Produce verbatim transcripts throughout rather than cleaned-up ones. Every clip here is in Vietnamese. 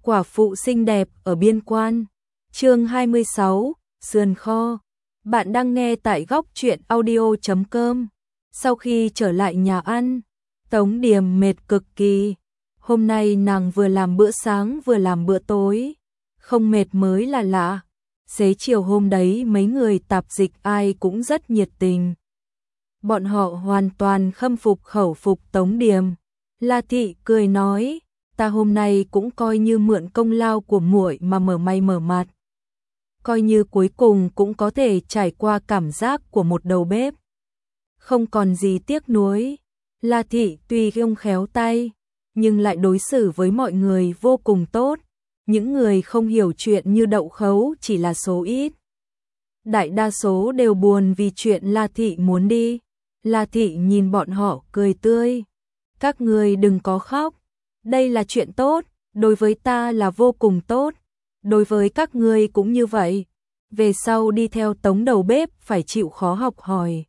Quả phụ xinh đẹp ở biên quan. Chương hai mươi sáu, sườn kho. Bạn đang nghe tại góc truyện audio chấm com. Sau khi trở lại nhà ăn, Tống Điềm mệt cực kỳ. Hôm nay nàng vừa làm bữa sáng vừa làm bữa tối, không mệt mới là lạ. Xế chiều hôm đấy mấy người tạp dịch ai cũng rất nhiệt tình. Bọn họ hoàn toàn khâm phục khẩu phục Tống Điềm. La Thị cười nói, ta hôm nay cũng coi như mượn công lao của muội mà mở may mở mặt. Coi như cuối cùng cũng có thể trải qua cảm giác của một đầu bếp. Không còn gì tiếc nuối. La Thị tuy không khéo tay, nhưng lại đối xử với mọi người vô cùng tốt. Những người không hiểu chuyện như Đậu Khấu chỉ là số ít. Đại đa số đều buồn vì chuyện La Thị muốn đi. La Thị nhìn bọn họ cười tươi. Các người đừng có khóc. Đây là chuyện tốt, đối với ta là vô cùng tốt. Đối với các ngươi cũng như vậy. Về sau đi theo Tống đầu bếp phải chịu khó học hỏi.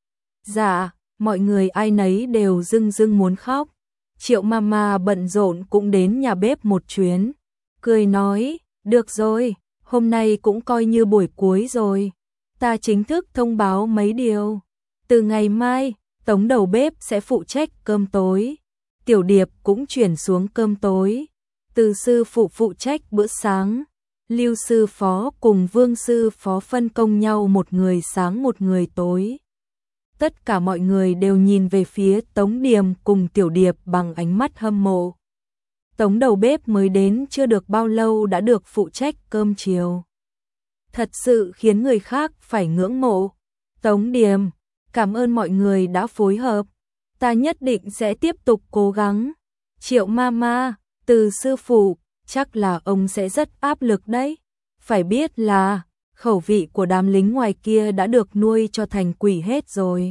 Dạ, mọi người ai nấy đều rưng rưng muốn khóc. Triệu Mama bận rộn cũng đến nhà bếp một chuyến. Cười nói, được rồi, hôm nay cũng coi như buổi cuối rồi. Ta chính thức thông báo mấy điều. Từ ngày mai, Tống đầu bếp sẽ phụ trách cơm tối. Tiểu Điệp cũng chuyển xuống cơm tối. Từ sư phụ phụ trách bữa sáng. Lưu sư phó cùng Vương sư phó phân công nhau một người sáng một người tối. Tất cả mọi người đều nhìn về phía Tống Điềm cùng Tiểu Điệp bằng ánh mắt hâm mộ. Tống đầu bếp mới đến chưa được bao lâu đã được phụ trách cơm chiều. Thật sự khiến người khác phải ngưỡng mộ. Tống Điềm, cảm ơn mọi người đã phối hợp. Ta nhất định sẽ tiếp tục cố gắng. Triệu Mama, Từ sư phụ, chắc là ông sẽ rất áp lực đấy. Phải biết là khẩu vị của đám lính ngoài kia đã được nuôi cho thành quỷ hết rồi.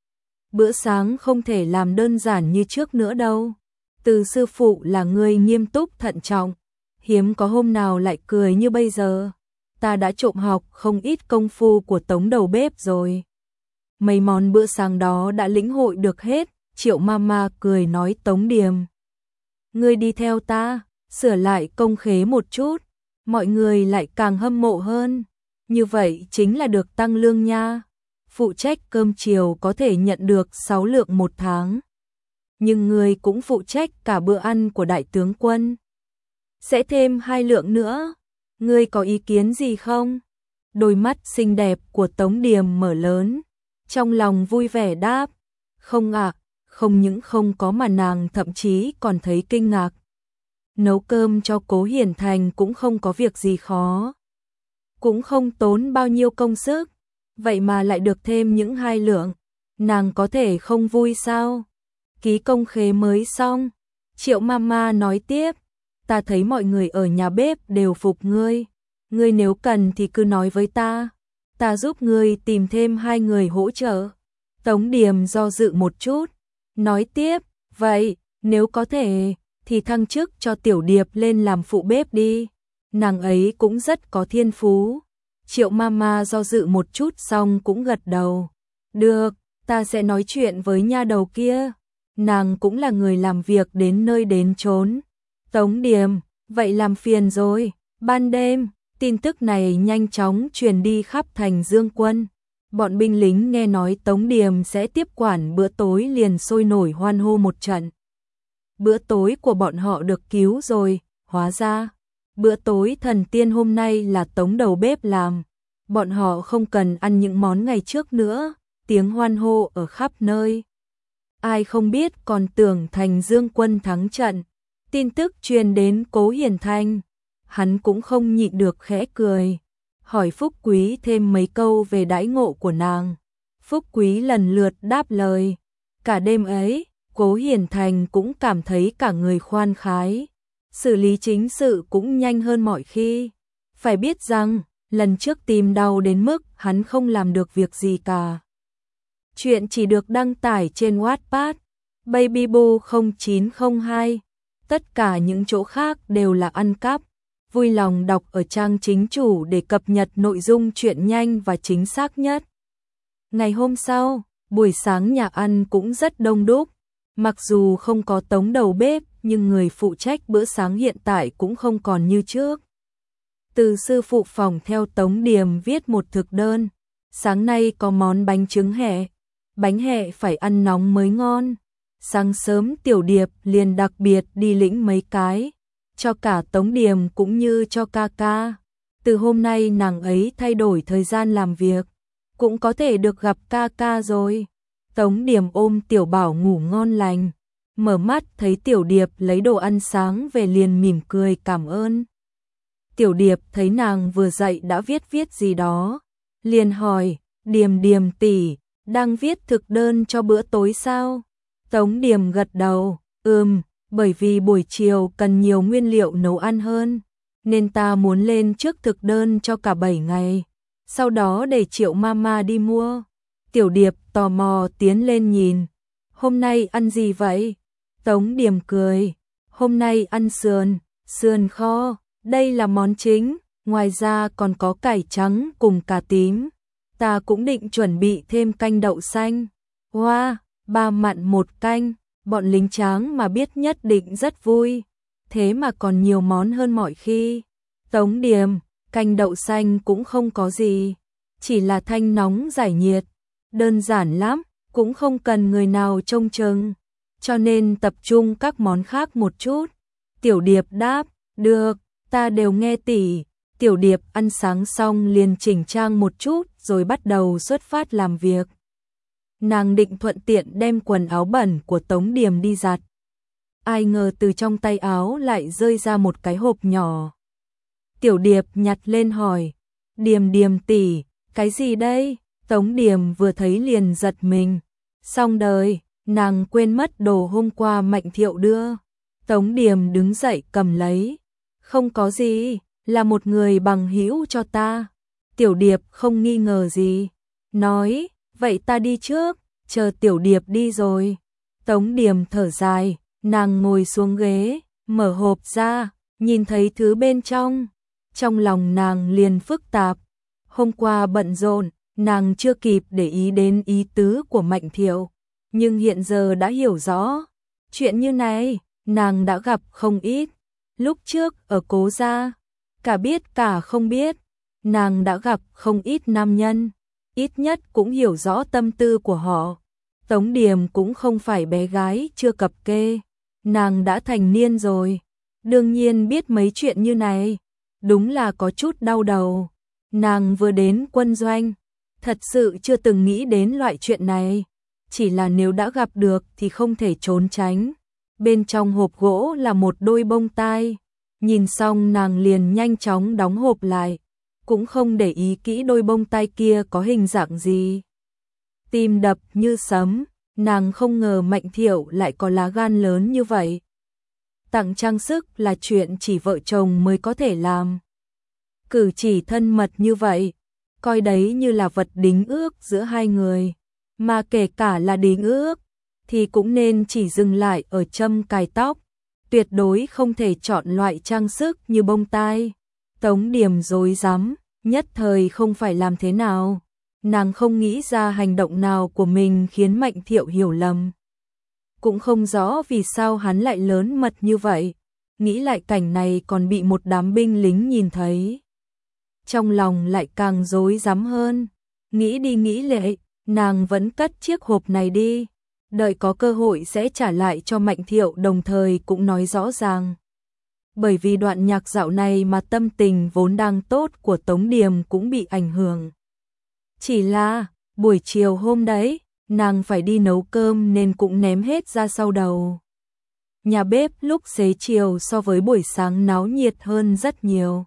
Bữa sáng không thể làm đơn giản như trước nữa đâu. Từ sư phụ là người nghiêm túc thận trọng, hiếm có hôm nào lại cười như bây giờ. Ta đã trộm học không ít công phu của Tống đầu bếp rồi. Mấy món bữa sáng đó đã lĩnh hội được hết. Triệu Mama cười nói Tống Điềm, ngươi đi theo ta, sửa lại công khế một chút, mọi người lại càng hâm mộ hơn. Như vậy chính là được tăng lương nha. Phụ trách cơm chiều có thể nhận được sáu lượng một tháng. Nhưng ngươi cũng phụ trách cả bữa ăn của đại tướng quân. Sẽ thêm hai lượng nữa. Ngươi có ý kiến gì không? Đôi mắt xinh đẹp của Tống Điềm mở lớn. Trong lòng vui vẻ đáp. Không ạ, à, không những không có mà nàng thậm chí còn thấy kinh ngạc. Nấu cơm cho Cố Hiển Thành cũng không có việc gì khó. Cũng không tốn bao nhiêu công sức. Vậy mà lại được thêm những hai lượng. Nàng có thể không vui sao? Ký công khế mới xong. Triệu Mama nói tiếp. Ta thấy mọi người ở nhà bếp đều phục ngươi. Ngươi nếu cần thì cứ nói với ta. Ta giúp ngươi tìm thêm hai người hỗ trợ. Tống Điềm do dự một chút. Nói tiếp. Vậy, nếu có thể, thì thăng chức cho Tiểu Điệp lên làm phụ bếp đi. Nàng ấy cũng rất có thiên phú. Triệu Mama do dự một chút xong cũng gật đầu. Được, ta sẽ nói chuyện với nha đầu kia. Nàng cũng là người làm việc đến nơi đến chốn. Tống Điềm, vậy làm phiền rồi. Ban đêm, tin tức này nhanh chóng truyền đi khắp thành Dương Quân. Bọn binh lính nghe nói Tống Điềm sẽ tiếp quản bữa tối liền sôi nổi hoan hô một trận. Bữa tối của bọn họ được cứu rồi, hóa ra bữa tối thần tiên hôm nay là Tống đầu bếp làm. Bọn họ không cần ăn những món ngày trước nữa, tiếng hoan hô ở khắp nơi. Ai không biết còn tưởng thành Dương Quân thắng trận. Tin tức truyền đến Cố Hiển Thành. Hắn cũng không nhịn được khẽ cười. Hỏi Phúc Quý thêm mấy câu về đãi ngộ của nàng. Phúc Quý lần lượt đáp lời. Cả đêm ấy, Cố Hiển Thành cũng cảm thấy cả người khoan khái. Xử lý chính sự cũng nhanh hơn mọi khi. Phải biết rằng, lần trước tìm đau đến mức hắn không làm được việc gì cả. Chuyện chỉ được đăng tải trên Wattpad, Babyboo không chín không hai. Tất cả những chỗ khác đều là ăn cắp. Vui lòng đọc ở trang chính chủ để cập nhật nội dung chuyện nhanh và chính xác nhất. Ngày hôm sau, buổi sáng nhà ăn cũng rất đông đúc. Mặc dù không có Tống đầu bếp, nhưng người phụ trách bữa sáng hiện tại cũng không còn như trước. Từ sư phụ phòng theo Tống Điềm viết một thực đơn. Sáng nay có món bánh trứng hẹ. Bánh hẹ phải ăn nóng mới ngon. Sáng sớm Tiểu Điệp liền đặc biệt đi lĩnh mấy cái, cho cả Tống Điềm cũng như cho ca ca. Từ hôm nay nàng ấy thay đổi thời gian làm việc, cũng có thể được gặp ca ca rồi. Tống Điềm ôm Tiểu Bảo ngủ ngon lành, mở mắt thấy Tiểu Điệp lấy đồ ăn sáng về liền mỉm cười cảm ơn. Tiểu Điệp thấy nàng vừa dậy đã viết viết gì đó, liền hỏi, Điềm Điềm tỷ, đang viết thực đơn cho bữa tối sao? Tống Điềm gật đầu, ừm, bởi vì buổi chiều cần nhiều nguyên liệu nấu ăn hơn, nên ta muốn lên trước thực đơn cho cả bảy ngày, sau đó để Triệu Mama đi mua. Tiểu Điệp tò mò tiến lên nhìn, hôm nay ăn gì vậy? Tống Điềm cười, hôm nay ăn sườn, sườn kho, đây là món chính, ngoài ra còn có cải trắng cùng cà tím. Ta cũng định chuẩn bị thêm canh đậu xanh. Wow, ba mặn một canh, bọn lính tráng mà biết nhất định rất vui. Thế mà còn nhiều món hơn mọi khi. Tống Điềm, canh đậu xanh cũng không có gì, chỉ là thanh nóng giải nhiệt. Đơn giản lắm, cũng không cần người nào trông chừng, cho nên tập trung các món khác một chút. Tiểu Điệp đáp, được, ta đều nghe tỷ. Tiểu Điệp ăn sáng xong liền chỉnh trang một chút rồi bắt đầu xuất phát làm việc. Nàng định thuận tiện đem quần áo bẩn của Tống Điềm đi giặt. Ai ngờ từ trong tay áo lại rơi ra một cái hộp nhỏ. Tiểu Điệp nhặt lên hỏi, Điềm Điềm tỷ, cái gì đây? Tống Điềm vừa thấy liền giật mình. Xong đời, nàng quên mất đồ hôm qua Mạnh Thiệu đưa. Tống Điềm đứng dậy cầm lấy. Không có gì, là một người bằng hữu cho ta. Tiểu Điệp không nghi ngờ gì, nói, vậy ta đi trước, chờ Tiểu Điệp đi rồi. Tống Điềm thở dài, nàng ngồi xuống ghế, mở hộp ra, nhìn thấy thứ bên trong. Trong lòng nàng liền phức tạp. Hôm qua bận rộn, nàng chưa kịp để ý đến ý tứ của Mạnh Thiệu, nhưng hiện giờ đã hiểu rõ. Chuyện như này, nàng đã gặp không ít. Lúc trước ở Cố gia, cả biết cả không biết, nàng đã gặp không ít nam nhân, ít nhất cũng hiểu rõ tâm tư của họ. Tống Điềm cũng không phải bé gái chưa cập kê, nàng đã thành niên rồi, đương nhiên biết mấy chuyện như này, đúng là có chút đau đầu. Nàng vừa đến quân doanh, thật sự chưa từng nghĩ đến loại chuyện này, chỉ là nếu đã gặp được thì không thể trốn tránh. Bên trong hộp gỗ là một đôi bông tai, nhìn xong nàng liền nhanh chóng đóng hộp lại, cũng không để ý kỹ đôi bông tai kia có hình dạng gì. Tim đập như sấm, nàng không ngờ Mạnh Thiệu lại có lá gan lớn như vậy. Tặng trang sức là chuyện chỉ vợ chồng mới có thể làm. Cử chỉ thân mật như vậy, coi đấy như là vật đính ước giữa hai người, mà kể cả là đính ước, thì cũng nên chỉ dừng lại ở châm cài tóc, tuyệt đối không thể chọn loại trang sức như bông tai. Tống Điềm rối rắm, nhất thời không phải làm thế nào, nàng không nghĩ ra hành động nào của mình khiến Mạnh Thiệu hiểu lầm. Cũng không rõ vì sao hắn lại lớn mật như vậy, nghĩ lại cảnh này còn bị một đám binh lính nhìn thấy. Trong lòng lại càng rối rắm hơn, nghĩ đi nghĩ lại, nàng vẫn cất chiếc hộp này đi, đợi có cơ hội sẽ trả lại cho Mạnh Thiệu, đồng thời cũng nói rõ ràng. Bởi vì đoạn nhạc dạo này mà tâm tình vốn đang tốt của Tống Điềm cũng bị ảnh hưởng. Chỉ là, buổi chiều hôm đấy, nàng phải đi nấu cơm nên cũng ném hết ra sau đầu. Nhà bếp lúc xế chiều so với buổi sáng náo nhiệt hơn rất nhiều.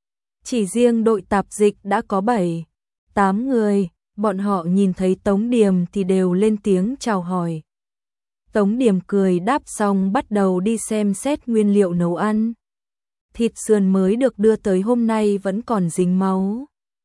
Chỉ riêng đội tạp dịch đã có bảy, tám người, bọn họ nhìn thấy Tống Điềm thì đều lên tiếng chào hỏi. Tống Điềm cười đáp xong bắt đầu đi xem xét nguyên liệu nấu ăn. Thịt sườn mới được đưa tới hôm nay vẫn còn dính máu.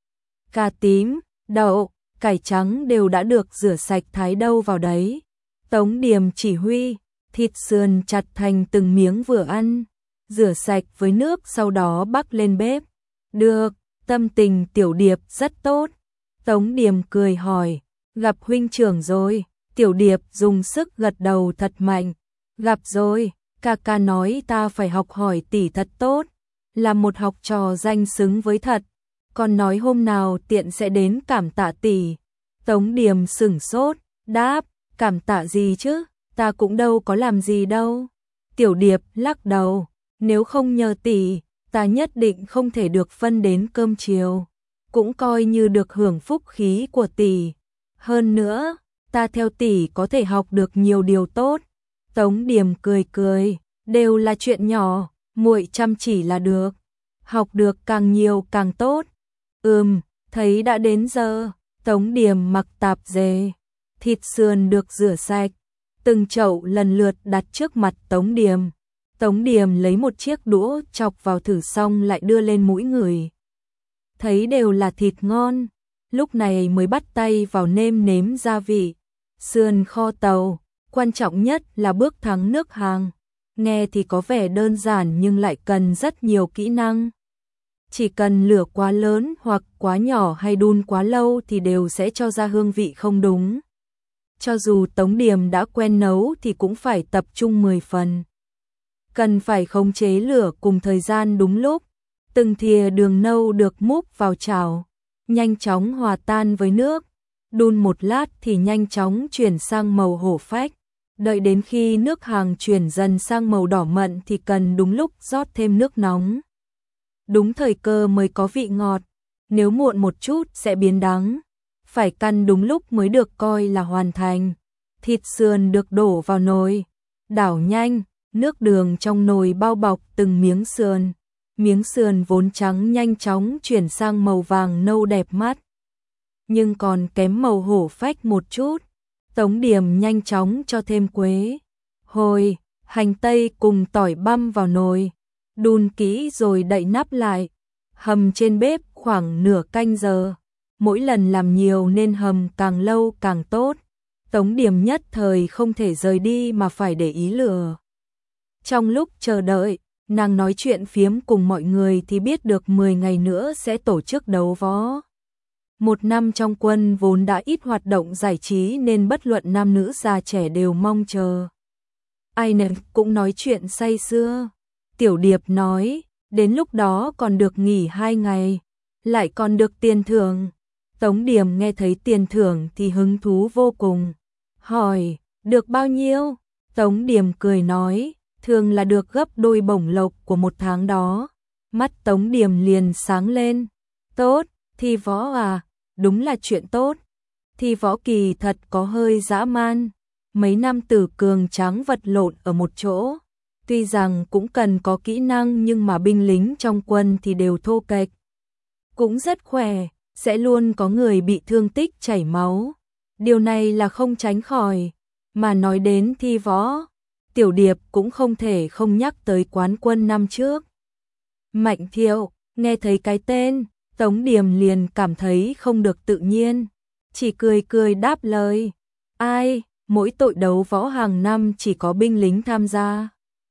Cà tím, đậu, cải trắng đều đã được rửa sạch thái đâu vào đấy. Tống Điềm chỉ huy, thịt sườn chặt thành từng miếng vừa ăn, rửa sạch với nước sau đó bắc lên bếp. Được, tâm tình Tiểu Điệp rất tốt. Tống Điềm cười hỏi, gặp huynh trưởng rồi, Tiểu Điệp dùng sức gật đầu thật mạnh. Gặp rồi, ca ca nói ta phải học hỏi tỷ thật tốt, là một học trò danh xứng với thật, còn nói hôm nào tiện sẽ đến cảm tạ tỷ. Tống Điềm sửng sốt, đáp, cảm tạ gì chứ, ta cũng đâu có làm gì đâu. Tiểu Điệp lắc đầu, nếu không nhờ tỷ, ta nhất định không thể được phân đến cơm chiều, cũng coi như được hưởng phúc khí của tỷ. Hơn nữa, ta theo tỷ có thể học được nhiều điều tốt. Tống Điềm cười cười, đều là chuyện nhỏ, muội chăm chỉ là được, học được càng nhiều càng tốt. Ừm, thấy đã đến giờ. Tống Điềm mặc tạp dề, thịt sườn được rửa sạch, từng chậu lần lượt đặt trước mặt Tống Điềm. Tống Điềm lấy một chiếc đũa chọc vào thử xong lại đưa lên mũi người. Thấy đều là thịt ngon, lúc này mới bắt tay vào nêm nếm gia vị. Sườn kho tàu, quan trọng nhất là bước thắng nước hàng. Nghe thì có vẻ đơn giản nhưng lại cần rất nhiều kỹ năng. Chỉ cần lửa quá lớn hoặc quá nhỏ hay đun quá lâu thì đều sẽ cho ra hương vị không đúng. Cho dù Tống Điềm đã quen nấu thì cũng phải tập trung mười phần. Cần phải khống chế lửa cùng thời gian đúng lúc. Từng thìa đường nâu được múc vào chảo, nhanh chóng hòa tan với nước. Đun một lát thì nhanh chóng chuyển sang màu hổ phách. Đợi đến khi nước hàng chuyển dần sang màu đỏ mận thì cần đúng lúc rót thêm nước nóng. Đúng thời cơ mới có vị ngọt, nếu muộn một chút sẽ biến đắng. Phải căn đúng lúc mới được coi là hoàn thành. Thịt sườn được đổ vào nồi, đảo nhanh, nước đường trong nồi bao bọc từng miếng sườn. Miếng sườn vốn trắng nhanh chóng chuyển sang màu vàng nâu đẹp mắt. Nhưng còn kém màu hổ phách một chút. Tống Điềm nhanh chóng cho thêm quế, hồi, hành tây cùng tỏi băm vào nồi. Đun kỹ rồi đậy nắp lại. Hầm trên bếp khoảng nửa canh giờ. Mỗi lần làm nhiều nên hầm càng lâu càng tốt. Tống Điềm nhất thời không thể rời đi mà phải để ý lửa. Trong lúc chờ đợi, nàng nói chuyện phiếm cùng mọi người thì biết được mười ngày nữa sẽ tổ chức đấu võ. Một năm trong quân vốn đã ít hoạt động giải trí nên bất luận nam nữ già trẻ đều mong chờ. Ai nấy cũng nói chuyện say sưa. Tiểu Điệp nói, đến lúc đó còn được nghỉ hai ngày, lại còn được tiền thưởng. Tống Điềm nghe thấy tiền thưởng thì hứng thú vô cùng. Hỏi, được bao nhiêu? Tống Điềm cười nói, thường là được gấp đôi bổng lộc của một tháng đó. Mắt Tống Điềm liền sáng lên. Tốt, thi võ à? Đúng là chuyện tốt. Thi võ kỳ thật có hơi dã man. Mấy nam tử cường tráng vật lộn ở một chỗ. Tuy rằng cũng cần có kỹ năng nhưng mà binh lính trong quân thì đều thô kệch. Cũng rất khỏe, sẽ luôn có người bị thương tích chảy máu. Điều này là không tránh khỏi. Mà nói đến thi võ, Tiểu Điệp cũng không thể không nhắc tới quán quân năm trước. Mạnh Thiệu, nghe thấy cái tên, Tống Điềm liền cảm thấy không được tự nhiên. Chỉ cười cười đáp lời. Ai, mỗi tội đấu võ hàng năm chỉ có binh lính tham gia.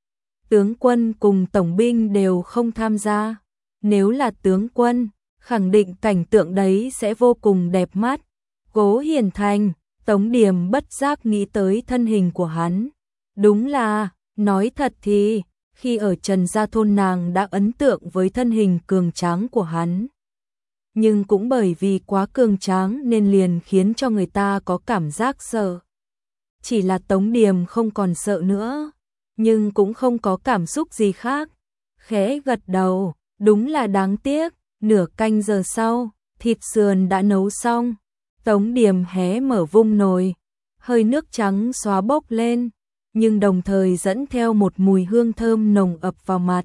Tướng quân cùng tổng binh đều không tham gia. Nếu là tướng quân, khẳng định cảnh tượng đấy sẽ vô cùng đẹp mắt. Cố Hiền Thành, Tống Điềm bất giác nghĩ tới thân hình của hắn. Đúng là, nói thật thì, khi ở Trần Gia Thôn nàng đã ấn tượng với thân hình cường tráng của hắn. Nhưng cũng bởi vì quá cường tráng nên liền khiến cho người ta có cảm giác sợ. Chỉ là Tống Điềm không còn sợ nữa, nhưng cũng không có cảm xúc gì khác. Khẽ gật đầu, đúng là đáng tiếc, nửa canh giờ sau, thịt sườn đã nấu xong. Tống Điềm hé mở vung nồi, hơi nước trắng xóa bốc lên, nhưng đồng thời dẫn theo một mùi hương thơm nồng ập vào mặt.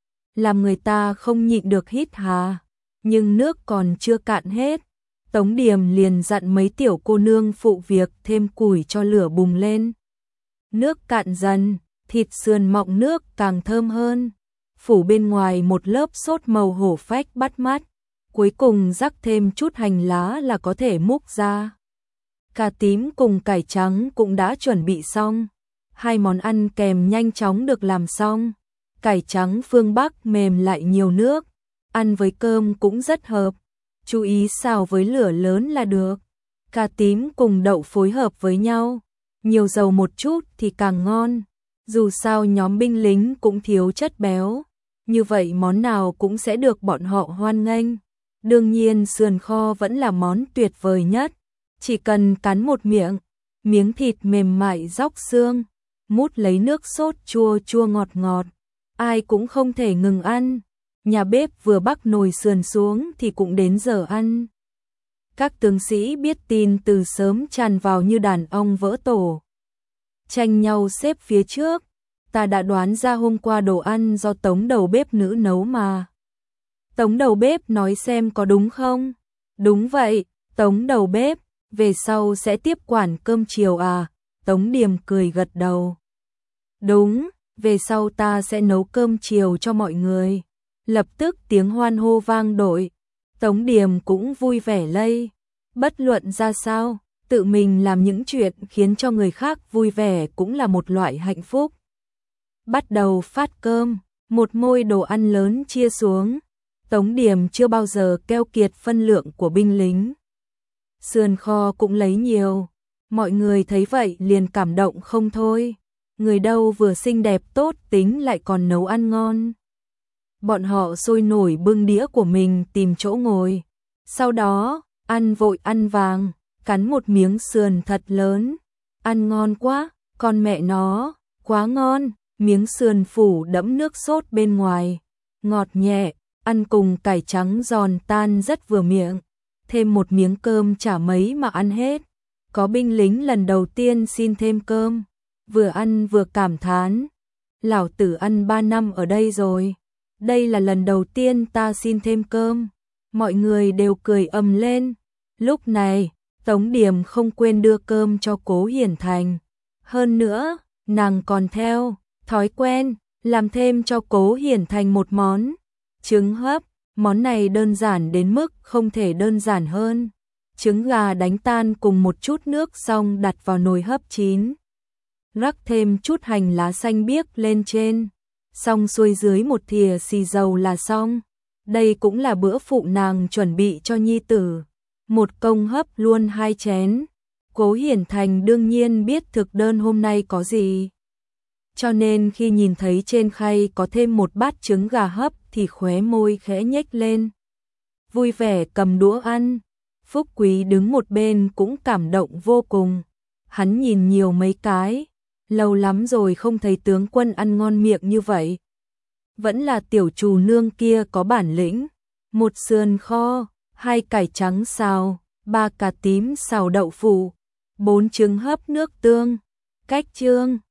Làm người ta không nhịn được hít hà, nhưng nước còn chưa cạn hết. Tống Điềm liền dặn mấy tiểu cô nương phụ việc thêm củi cho lửa bùng lên. Nước cạn dần, thịt sườn mọng nước càng thơm hơn. Phủ bên ngoài một lớp sốt màu hổ phách bắt mắt. Cuối cùng rắc thêm chút hành lá là có thể múc ra. Cà tím cùng cải trắng cũng đã chuẩn bị xong. Hai món ăn kèm nhanh chóng được làm xong. Cải trắng phương Bắc mềm lại nhiều nước, ăn với cơm cũng rất hợp. Chú ý xào với lửa lớn là được. Cà tím cùng đậu phối hợp với nhau, nhiều dầu một chút thì càng ngon. Dù sao nhóm binh lính cũng thiếu chất béo, như vậy món nào cũng sẽ được bọn họ hoan nghênh. Đương nhiên sườn kho vẫn là món tuyệt vời nhất, chỉ cần cắn một miệng, miếng thịt mềm mại róc xương, mút lấy nước sốt chua chua ngọt ngọt, ai cũng không thể ngừng ăn. Nhà bếp vừa bắc nồi sườn xuống thì cũng đến giờ ăn. Các tướng sĩ biết tin từ sớm tràn vào như đàn ong vỡ tổ, tranh nhau xếp phía trước. Ta đã đoán ra hôm qua đồ ăn do Tống đầu bếp nữ nấu mà. Tống đầu bếp nói xem có đúng không? Đúng vậy, Tống đầu bếp, về sau sẽ tiếp quản cơm chiều à? Tống Điềm cười gật đầu. Đúng, về sau ta sẽ nấu cơm chiều cho mọi người. Lập tức tiếng hoan hô vang dội. Tống Điềm cũng vui vẻ lây. Bất luận ra sao, tự mình làm những chuyện khiến cho người khác vui vẻ cũng là một loại hạnh phúc. Bắt đầu phát cơm, một môi đồ ăn lớn chia xuống. Tống Điềm chưa bao giờ keo kiệt phân lượng của binh lính. Sườn kho cũng lấy nhiều, mọi người thấy vậy liền cảm động không thôi. Người đâu vừa xinh đẹp tốt tính lại còn nấu ăn ngon. Bọn họ sôi nổi bưng đĩa của mình tìm chỗ ngồi. Sau đó, ăn vội ăn vàng, cắn một miếng sườn thật lớn. Ăn ngon quá, con mẹ nó, quá ngon. Miếng sườn phủ đẫm nước sốt bên ngoài, ngọt nhẹ, ăn cùng cải trắng giòn tan rất vừa miệng. Thêm một miếng cơm chả mấy mà ăn hết. Có binh lính lần đầu tiên xin thêm cơm, vừa ăn vừa cảm thán. Lão tử ăn ba năm ở đây rồi, đây là lần đầu tiên ta xin thêm cơm. Mọi người đều cười ầm lên. Lúc này, Tống Điềm không quên đưa cơm cho Cố Hiển Thành. Hơn nữa, nàng còn theo thói quen, làm thêm cho Cố Hiển Thành một món, trứng hấp. Món này đơn giản đến mức không thể đơn giản hơn. Trứng gà đánh tan cùng một chút nước xong đặt vào nồi hấp chín. Rắc thêm chút hành lá xanh biếc lên trên. Xong xuôi dưới một thìa xì dầu là xong. Đây cũng là bữa phụ nàng chuẩn bị cho nhi tử. Một công hấp luôn hai chén. Cố Hiển Thành đương nhiên biết thực đơn hôm nay có gì. Cho nên khi nhìn thấy trên khay có thêm một bát trứng gà hấp thì khóe môi khẽ nhếch lên. Vui vẻ cầm đũa ăn. Phúc Quý đứng một bên cũng cảm động vô cùng. Hắn nhìn nhiều mấy cái. Lâu lắm rồi không thấy tướng quân ăn ngon miệng như vậy. Vẫn là tiểu trù nương kia có bản lĩnh. Một sườn kho, hai cải trắng xào, ba cà tím xào đậu phụ, bốn trứng hấp nước tương. Cách chương